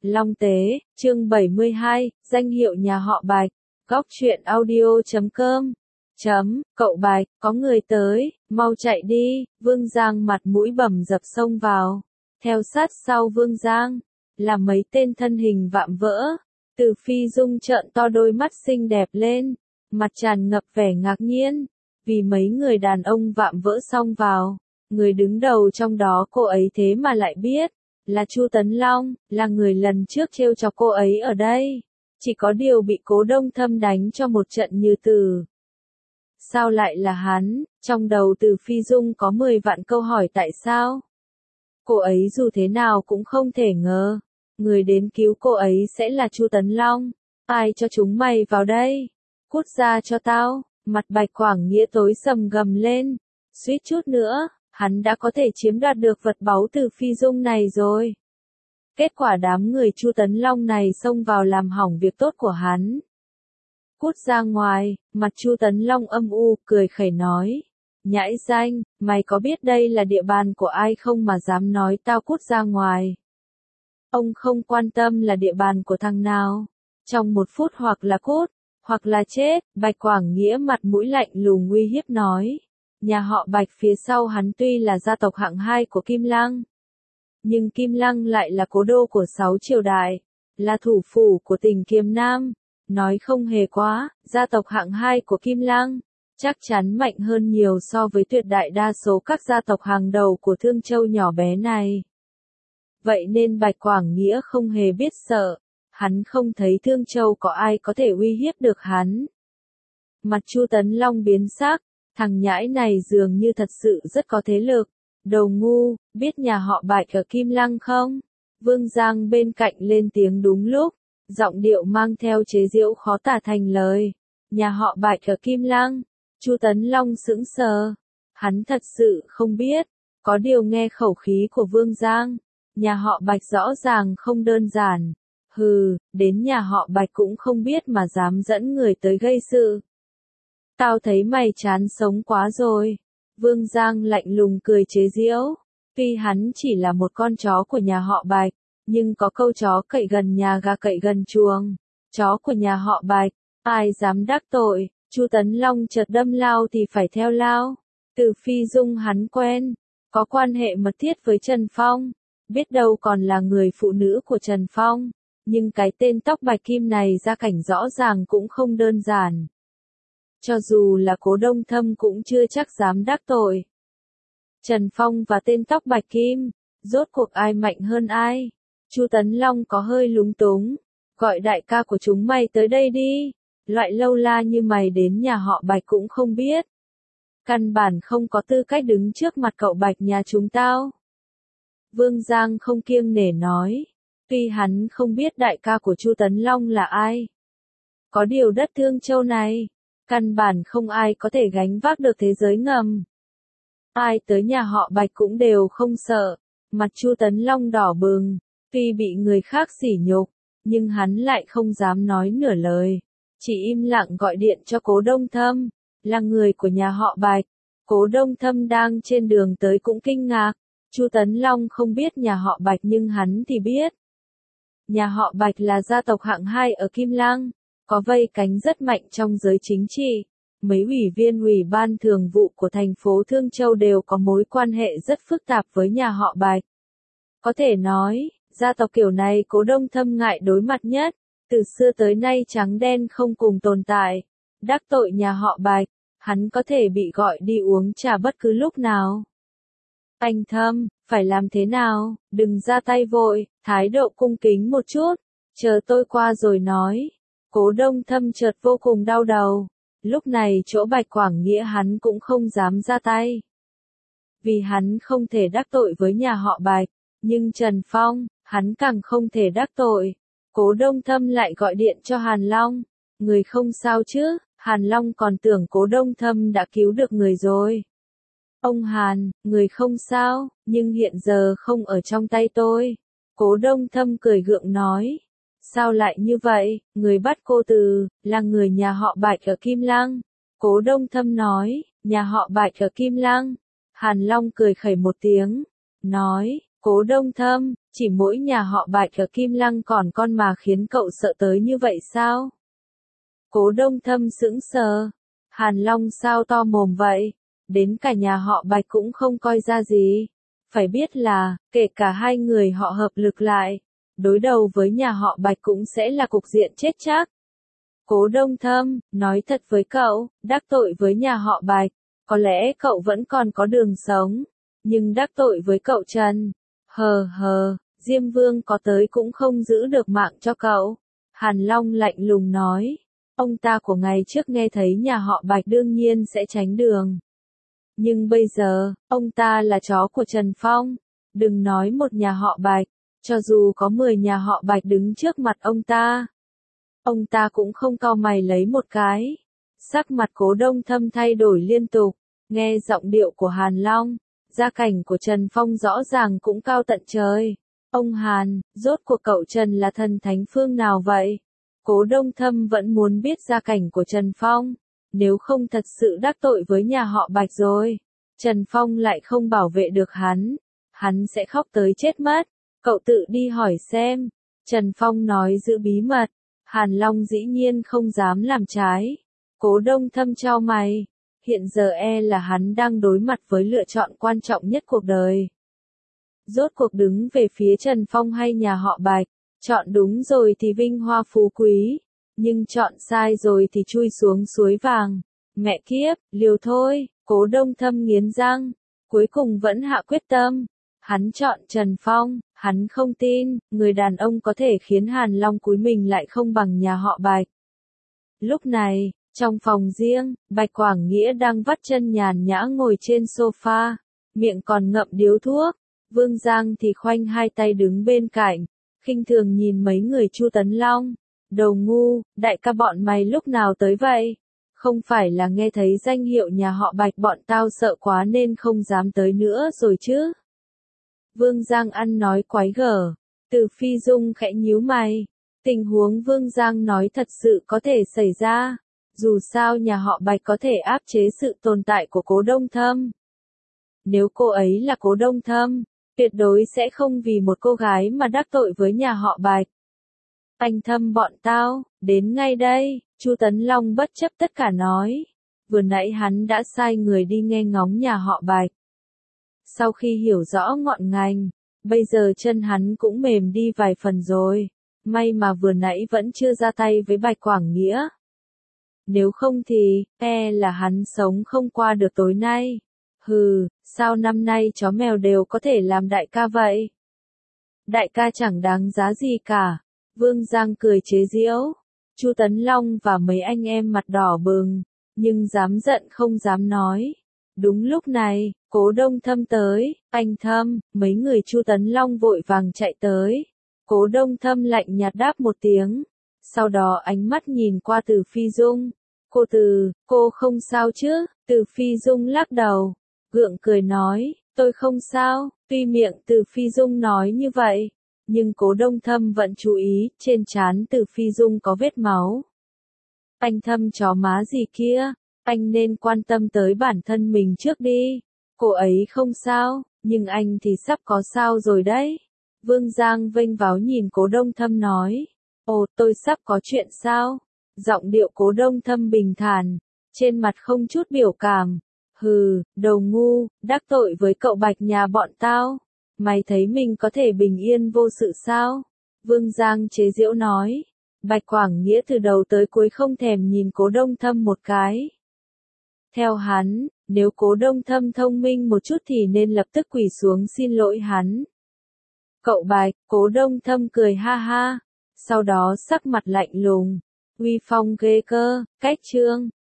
Long Tế, chương 72, danh hiệu nhà họ Bạch, góc truyện audio.com. Cậu Bạch, có người tới, mau chạy đi, Vương Giang mặt mũi bầm dập xông vào. Theo sát sau Vương Giang, là mấy tên thân hình vạm vỡ. Từ Phi Dung trợn to đôi mắt xinh đẹp lên, mặt tràn ngập vẻ ngạc nhiên, vì mấy người đàn ông vạm vỡ xông vào. Người đứng đầu trong đó cô ấy thế mà lại biết, là Chu Tấn Long, là người lần trước trêu chọc cô ấy ở đây. Chỉ có điều bị Cố Đông Thâm đánh cho một trận như tử. Sao lại là hắn? Trong đầu Từ Phi Dung có 10 vạn câu hỏi tại sao? Cô ấy dù thế nào cũng không thể ngờ, người đến cứu cô ấy sẽ là Chu Tấn Long. Ai cho chúng mày vào đây? Cút ra cho tao! Mặt Bạch Quảng Nghĩa tối sầm gầm lên. Suýt chút nữa, hắn đã có thể chiếm đoạt được vật báu Từ Phi Dung này rồi. Kết quả đám người Chu Tấn Long này xông vào làm hỏng việc tốt của hắn. Cút ra ngoài, mặt Chu Tấn Long âm u, cười khẩy nói. Nhãi danh, mày có biết đây là địa bàn của ai không mà dám nói tao cút ra ngoài? Ông không quan tâm là địa bàn của thằng nào. Trong 1 phút hoặc là cút, hoặc là chết, Bạch Quảng Nghĩa mặt mũi lạnh lùng uy hiếp nói. Nhà họ Bạch phía sau hắn tuy là gia tộc hạng 2 của Kim Lăng, nhưng Kim Lăng lại là cố đô của 6 triều đại, là thủ phủ của tỉnh Kiềm Nam. Nói không hề quá, gia tộc hạng 2 của Kim Lăng chắc chắn mạnh hơn nhiều so với tuyệt đại đa số các gia tộc hàng đầu của Thương Châu nhỏ bé này. Vậy nên Bạch Quảng Nghĩa không hề biết sợ, hắn không thấy Thương Châu có ai có thể uy hiếp được hắn. Mặt Chu Tấn Long biến sắc, thằng nhãi này dường như thật sự rất có thế lực. Đồ ngu, biết nhà họ Bạch ở Kim Lăng không? Vương Giang bên cạnh lên tiếng đúng lúc, giọng điệu mang theo chế giễu khó tả thành lời. Nhà họ Bạch ở Kim Lăng. Chu Tấn Long sững sờ. Hắn thật sự không biết, có điều nghe khẩu khí của Vương Giang, nhà họ Bạch rõ ràng không đơn giản. Hừ, đến nhà họ Bạch cũng không biết mà dám dẫn người tới gây sự. Tao thấy mày chán sống quá rồi. Vương Giang lạnh lùng cười chế giễu. Tuy hắn chỉ là một con chó của nhà họ Bạch, nhưng có câu chó cậy gần nhà gà cậy gần chuồng. Chó của nhà họ Bạch, ai dám đắc tội, Chu Tấn Long chợt đâm lao thì phải theo lao. Từ Phi Dung hắn quen, có quan hệ mật thiết với Trần Phong, biết đâu còn là người phụ nữ của Trần Phong. Nhưng cái tên tóc bạch kim này gia cảnh rõ ràng cũng không đơn giản. Cho dù là Cố Đông Thâm cũng chưa chắc dám đắc tội. Trần Phong và tên tóc bạch kim, rốt cuộc ai mạnh hơn ai? Chu Tấn Long có hơi lúng túng, gọi đại ca của chúng mày tới đây đi. Loại lâu la như mày đến nhà họ Bạch cũng không biết. Căn bản không có tư cách đứng trước mặt cậu Bạch nhà chúng tao. Vương Giang không kiêng nể nói. Tuy hắn không biết đại ca của Chu Tấn Long là ai. Có điều đất Thương Châu này, căn bản không ai có thể gánh vác được thế giới ngầm. Ai tới nhà họ Bạch cũng đều không sợ. Mặt Chu Tấn Long đỏ bừng, tuy bị người khác sỉ nhục, nhưng hắn lại không dám nói nửa lời. Chỉ im lặng gọi điện cho Cố Đông Thâm, là người của nhà họ Bạch. Cố Đông Thâm đang trên đường tới cũng kinh ngạc. Chu Tấn Long không biết nhà họ Bạch nhưng hắn thì biết. Nhà họ Bạch là gia tộc hạng 2 ở Kim Lăng, có vây cánh rất mạnh trong giới chính trị. Mấy ủy viên ủy ban thường vụ của thành phố Thương Châu đều có mối quan hệ rất phức tạp với nhà họ Bạch. Có thể nói, gia tộc kiểu này Cố Đông Thâm ngại đối mặt nhất. Từ xưa tới nay trắng đen không cùng tồn tại. Đắc tội nhà họ Bạch, hắn có thể bị gọi đi uống trà bất cứ lúc nào. Anh Thâm, phải làm thế nào? Đừng ra tay vội, thái độ cung kính một chút. Chờ tôi qua rồi nói. Cố Đông Thâm chợt vô cùng đau đầu. Lúc này chỗ Bạch Quảng Nghĩa hắn cũng không dám ra tay. Vì hắn không thể đắc tội với nhà họ Bạch. Nhưng Trần Phong, hắn càng không thể đắc tội. Cố Đông Thâm lại gọi điện cho Hàn Long. Người không sao chứ? Hàn Long còn tưởng Cố Đông Thâm đã cứu được người rồi. Ông Hàn, người không sao, nhưng hiện giờ không ở trong tay tôi. Cố Đông Thâm cười gượng nói. Sao lại như vậy? Người bắt cô từ, là người nhà họ Bạch ở Kim Lăng. Cố Đông Thâm nói, nhà họ Bạch ở Kim Lăng. Hàn Long cười khẩy một tiếng, nói, Cố Đông Thâm, Chỉ mỗi nhà họ Bạch ở Kim Lăng còn con mà khiến cậu sợ tới như vậy sao? Cố Đông Thâm sững sờ. Hàn Long sao to mồm vậy? Đến cả nhà họ Bạch cũng không coi ra gì. Phải biết là, kể cả hai người họ hợp lực lại, đối đầu với nhà họ Bạch cũng sẽ là cục diện chết chắc. Cố Đông Thâm, nói thật với cậu, đắc tội với nhà họ Bạch, có lẽ cậu vẫn còn có đường sống. Nhưng đắc tội với cậu Trần, Diêm Vương có tới cũng không giữ được mạng cho cậu. Hàn Long lạnh lùng nói. Ông ta của ngày trước nghe thấy nhà họ Bạch đương nhiên sẽ tránh đường. Nhưng bây giờ, ông ta là chó của Trần Phong. Đừng nói một nhà họ Bạch, cho dù có 10 nhà họ Bạch đứng trước mặt ông ta cũng không cau mày lấy một cái. Sắc mặt Cố Đông Thâm thay đổi liên tục, nghe giọng điệu của Hàn Long, gia cảnh của Trần Phong rõ ràng cũng cao tận trời. Ông Hàn, rốt cuộc cậu Trần là thần thánh phương nào vậy? Cố Đông Thâm vẫn muốn biết gia cảnh của Trần Phong, nếu không thật sự đắc tội với nhà họ Bạch rồi. Trần Phong lại không bảo vệ được hắn sẽ khóc tới chết mất. Cậu tự đi hỏi xem. Trần Phong nói giữ bí mật. Hàn Long dĩ nhiên không dám làm trái. Cố Đông Thâm chau mày. Hiện giờ là hắn đang đối mặt với lựa chọn quan trọng nhất cuộc đời. Rốt cuộc đứng về phía Trần Phong hay nhà họ Bạch. Chọn đúng rồi thì vinh hoa phú quý. Nhưng chọn sai rồi thì chui xuống suối vàng. Mẹ kiếp, liều thôi. Cố Đông Thâm nghiến răng. Cuối cùng vẫn hạ quyết tâm. Hắn chọn Trần Phong, hắn không tin, người đàn ông có thể khiến Hàn Long cúi mình lại không bằng nhà họ Bạch. Lúc này, trong phòng riêng, Bạch Quảng Nghĩa đang vắt chân nhàn nhã ngồi trên sofa, miệng còn ngậm điếu thuốc. Vương Giang thì khoanh hai tay đứng bên cạnh, khinh thường nhìn mấy người Chu Tấn Long. Đồ ngu, đại ca bọn mày lúc nào tới vậy? Không phải là nghe thấy danh hiệu nhà họ Bạch bọn tao sợ quá nên không dám tới nữa rồi chứ? Vương Giang ăn nói quái gở. Từ Phi Dung khẽ nhíu mày. Tình huống Vương Giang nói thật sự có thể xảy ra. Dù sao nhà họ Bạch có thể áp chế sự tồn tại của Cố Đông Thâm. Nếu cô ấy là Cố Đông Thâm, tuyệt đối sẽ không vì một cô gái mà đắc tội với nhà họ Bạch. Anh Thâm bọn tao, đến ngay đây, Chu Tấn Long bất chấp tất cả nói. Vừa nãy hắn đã sai người đi nghe ngóng nhà họ Bạch. Sau khi hiểu rõ ngọn ngành, bây giờ chân hắn cũng mềm đi vài phần rồi. May mà vừa nãy vẫn chưa ra tay với Bạch Quảng Nghĩa. Nếu không thì, là hắn sống không qua được tối nay. Sao năm nay chó mèo đều có thể làm đại ca vậy? Đại ca chẳng đáng giá gì cả. Vương Giang cười chế giễu. Chu Tấn Long và mấy anh em mặt đỏ bừng, nhưng dám giận không dám nói. Đúng lúc này, Cố Đông Thâm tới. Anh Thâm, mấy người Chu Tấn Long vội vàng chạy tới. Cố Đông Thâm lạnh nhạt đáp một tiếng. Sau đó ánh mắt nhìn qua Từ Phi Dung. Cô không sao chứ? Từ Phi Dung lắc đầu, gượng cười nói, tôi không sao. Tuy miệng Từ Phi Dung nói như vậy, nhưng Cố Đông Thâm vẫn chú ý, trên trán Từ Phi Dung có vết máu. Anh Thâm chó má gì kia, anh nên quan tâm tới bản thân mình trước đi. Cô ấy không sao, nhưng anh thì sắp có sao rồi đấy. Vương Giang vênh váo nhìn Cố Đông Thâm nói. Ồ, tôi sắp có chuyện sao? Giọng điệu Cố Đông Thâm bình thản, trên mặt không chút biểu cảm. Đầu ngu, đắc tội với cậu Bạch nhà bọn tao. Mày thấy mình có thể bình yên vô sự sao? Vương Giang chế giễu nói. Bạch Quảng Nghĩa từ đầu tới cuối không thèm nhìn Cố Đông Thâm một cái. Theo hắn, nếu Cố Đông Thâm thông minh một chút thì nên lập tức quỳ xuống xin lỗi hắn. Cậu Bạch, Cố Đông Thâm cười ha ha. Sau đó sắc mặt lạnh lùng. Uy phong ghê cơ, cách chương.